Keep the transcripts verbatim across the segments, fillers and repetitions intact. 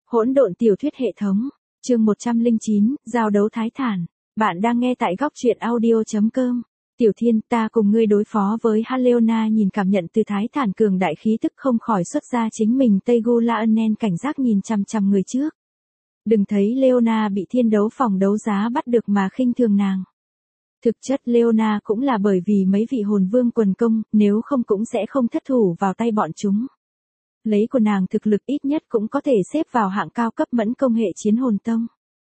Hỗn độn tiểu thuyết hệ thống, chương một trăm lẻ chín, giao đấu thái thản. Bạn đang nghe tại góc truyện audio chấm com. Tiểu Thiên, ta cùng ngươi đối phó với Haleona. Nhìn cảm nhận từ thái thản cường đại khí tức không khỏi xuất ra chính mình. Tegu Laonen cảnh giác nhìn chằm chằm người trước. Đừng thấy Leona bị thiên đấu phòng đấu giá bắt được mà khinh thường nàng. Thực chất Leona cũng là bởi vì mấy vị hồn vương quần công, nếu không cũng sẽ không thất thủ vào tay bọn chúng. Lấy của nàng thực lực ít nhất cũng có thể xếp vào hạng cao cấp mẫn công hệ chiến hồn tông.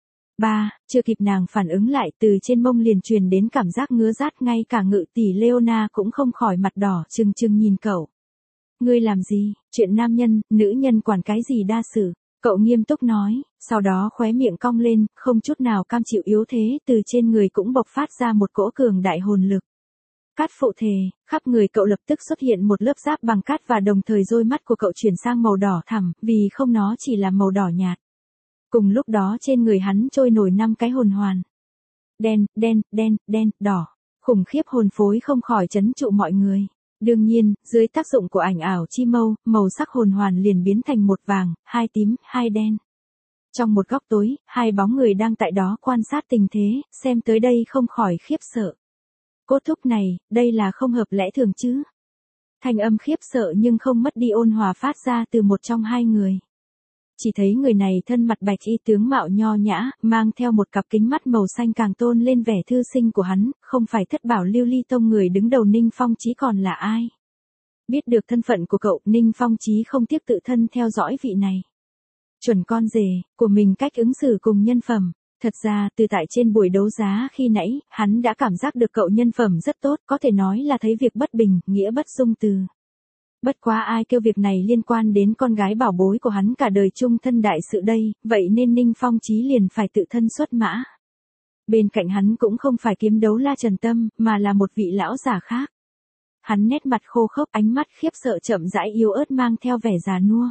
ba. Chưa kịp nàng phản ứng lại, từ trên mông liền truyền đến cảm giác ngứa rát, ngay cả ngự tỷ Leona cũng không khỏi mặt đỏ trừng trừng nhìn cậu. Ngươi làm gì, chuyện nam nhân, nữ nhân quản cái gì đa sự, cậu nghiêm túc nói, sau đó khóe miệng cong lên, không chút nào cam chịu yếu thế, từ trên người cũng bộc phát ra một cỗ cường đại hồn lực. Cát phụ thể, khắp người cậu lập tức xuất hiện một lớp giáp bằng cát và đồng thời đôi mắt của cậu chuyển sang màu đỏ thẳm, vì không nó chỉ là màu đỏ nhạt. Cùng lúc đó trên người hắn trôi nổi năm cái hồn hoàn. Đen, đen, đen, đen, đỏ. Khủng khiếp hồn phối không khỏi chấn trụ mọi người. Đương nhiên, dưới tác dụng của ảnh ảo chi mâu, màu sắc hồn hoàn liền biến thành một vàng, hai tím, hai đen. Trong một góc tối, hai bóng người đang tại đó quan sát tình thế, xem tới đây không khỏi khiếp sợ. Cốt thúc này, đây là không hợp lẽ thường chứ. Thanh âm khiếp sợ nhưng không mất đi ôn hòa phát ra từ một trong hai người. Chỉ thấy người này thân mặt bạch y, tướng mạo nho nhã, mang theo một cặp kính mắt màu xanh càng tôn lên vẻ thư sinh của hắn, không phải Thất Bảo Lưu Ly Tông người đứng đầu Ninh Phong Chí còn là ai. Biết được thân phận của cậu, Ninh Phong Chí không tiếc tự thân theo dõi vị này. Chuẩn con rể của mình cách ứng xử cùng nhân phẩm. Thật ra, từ tại trên buổi đấu giá khi nãy, hắn đã cảm giác được cậu nhân phẩm rất tốt, có thể nói là thấy việc bất bình, nghĩa bất dung từ. Bất quá ai kêu việc này liên quan đến con gái bảo bối của hắn cả đời chung thân đại sự đây, vậy nên Ninh Phong Chí liền phải tự thân xuất mã. Bên cạnh hắn cũng không phải kiếm đấu la Trần Tâm, mà là một vị lão già khác. Hắn nét mặt khô khốc, ánh mắt khiếp sợ chậm rãi yếu ớt mang theo vẻ già nua.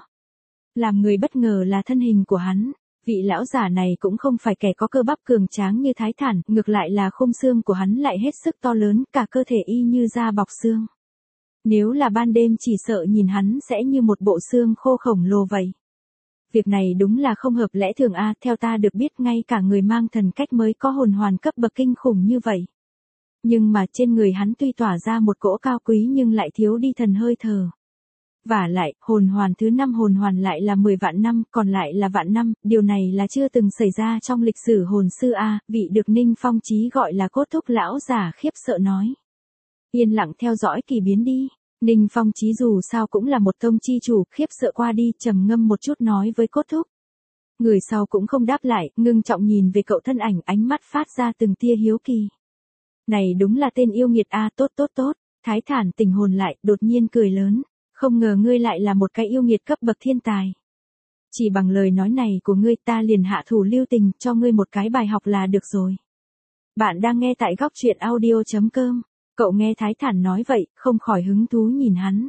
Làm người bất ngờ là thân hình của hắn. Vị lão giả này cũng không phải kẻ có cơ bắp cường tráng như thái thản, ngược lại là khung xương của hắn lại hết sức to lớn, cả cơ thể y như da bọc xương. Nếu là ban đêm chỉ sợ nhìn hắn sẽ như một bộ xương khô khổng lồ vậy. Việc này đúng là không hợp lẽ thường a, theo ta được biết ngay cả người mang thần cách mới có hồn hoàn cấp bậc kinh khủng như vậy. Nhưng mà trên người hắn tuy tỏa ra một cỗ cao quý nhưng lại thiếu đi thần hơi thở. Vả lại, hồn hoàn thứ năm hồn hoàn lại là mười vạn năm, còn lại là vạn năm, điều này là chưa từng xảy ra trong lịch sử hồn sư a, vị được Ninh Phong Chí gọi là cốt thúc lão giả khiếp sợ nói. Yên lặng theo dõi kỳ biến đi. Ninh Phong Chí dù sao cũng là một tông chi chủ, khiếp sợ qua đi, trầm ngâm một chút nói với cốt thúc. Người sau cũng không đáp lại, ngưng trọng nhìn về cậu thân ảnh, ánh mắt phát ra từng tia hiếu kỳ. Này đúng là tên yêu nghiệt a, tốt tốt tốt. Thái thản tỉnh hồn lại, đột nhiên cười lớn. Không ngờ ngươi lại là một cái yêu nghiệt cấp bậc thiên tài. Chỉ bằng lời nói này của ngươi ta liền hạ thủ lưu tình, cho ngươi một cái bài học là được rồi. Bạn đang nghe tại góc truyện audio chấm com. Cậu nghe thái thản nói vậy, không khỏi hứng thú nhìn hắn.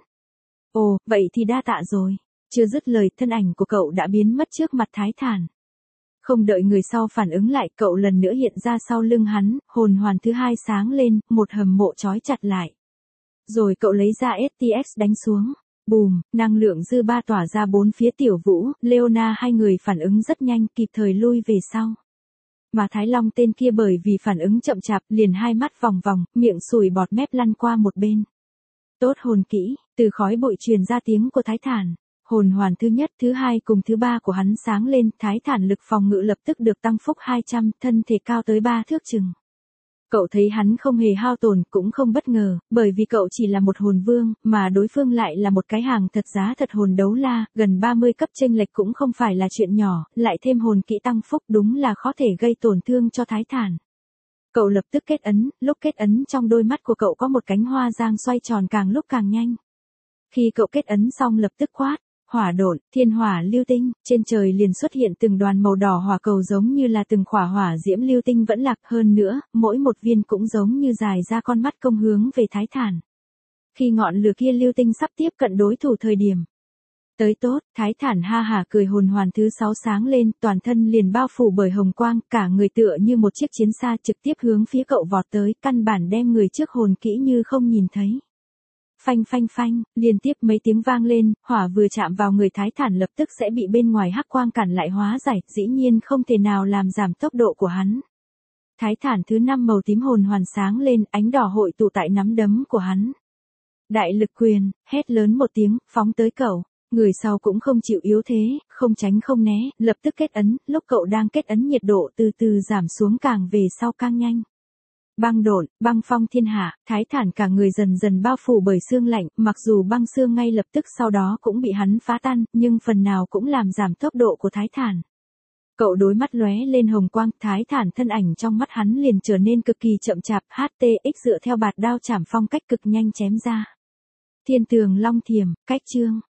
Ồ, vậy thì đa tạ rồi. Chưa dứt lời, thân ảnh của cậu đã biến mất trước mặt thái thản. Không đợi người sau phản ứng lại, cậu lần nữa hiện ra sau lưng hắn, hồn hoàn thứ hai sáng lên, một hầm mộ trói chặt lại. Rồi cậu lấy ra ét tê ích đánh xuống. Bùm, năng lượng dư ba tỏa ra bốn phía Tiểu Vũ, Leona hai người phản ứng rất nhanh, kịp thời lui về sau. Mà Thái Long tên kia bởi vì phản ứng chậm chạp, liền hai mắt vòng vòng, miệng sùi bọt mép lăn qua một bên. Tốt hồn kỹ, từ khói bụi truyền ra tiếng của Thái thản. Hồn hoàn thứ nhất, thứ hai cùng thứ ba của hắn sáng lên, Thái thản lực phòng ngự lập tức được tăng phúc hai trăm, thân thể cao tới ba thước chừng. Cậu thấy hắn không hề hao tổn cũng không bất ngờ, bởi vì cậu chỉ là một hồn vương, mà đối phương lại là một cái hàng thật giá thật hồn đấu la, gần ba mươi cấp chênh lệch cũng không phải là chuyện nhỏ, lại thêm hồn kỹ tăng phúc đúng là khó thể gây tổn thương cho thái thản. Cậu lập tức kết ấn, lúc kết ấn trong đôi mắt của cậu có một cánh hoa giang xoay tròn càng lúc càng nhanh. Khi cậu kết ấn xong lập tức quát. Hỏa độn, thiên hỏa lưu tinh, trên trời liền xuất hiện từng đoàn màu đỏ hỏa cầu giống như là từng khỏa hỏa diễm lưu tinh vẫn lạc, hơn nữa, mỗi một viên cũng giống như dài ra con mắt công hướng về thái thản. Khi ngọn lửa kia lưu tinh sắp tiếp cận đối thủ thời điểm. Tới tốt, thái thản ha hả cười, hồn hoàn thứ sáu sáng lên, toàn thân liền bao phủ bởi hồng quang, cả người tựa như một chiếc chiến xa trực tiếp hướng phía cậu vọt tới, căn bản đem người trước hồn kỹ như không nhìn thấy. Phanh phanh phanh, liên tiếp mấy tiếng vang lên, hỏa vừa chạm vào người Thái Thản lập tức sẽ bị bên ngoài hắc quang cản lại hóa giải, dĩ nhiên không thể nào làm giảm tốc độ của hắn. Thái Thản thứ năm màu tím hồn hoàn sáng lên, ánh đỏ hội tụ tại nắm đấm của hắn. Đại lực quyền, hét lớn một tiếng, phóng tới cậu. Người sau cũng không chịu yếu thế, không tránh không né, lập tức kết ấn, lúc cậu đang kết ấn nhiệt độ từ từ giảm xuống càng về sau càng nhanh. Băng độn, băng phong thiên hạ, Thái Thản cả người dần dần bao phủ bởi xương lạnh, mặc dù băng xương ngay lập tức sau đó cũng bị hắn phá tan, nhưng phần nào cũng làm giảm tốc độ của Thái Thản. Cậu đối mắt lóe lên hồng quang, Thái Thản thân ảnh trong mắt hắn liền trở nên cực kỳ chậm chạp, hát tê ích dựa theo bạt đao chảm phong cách cực nhanh chém ra. Thiên tường long thiểm, cách chương.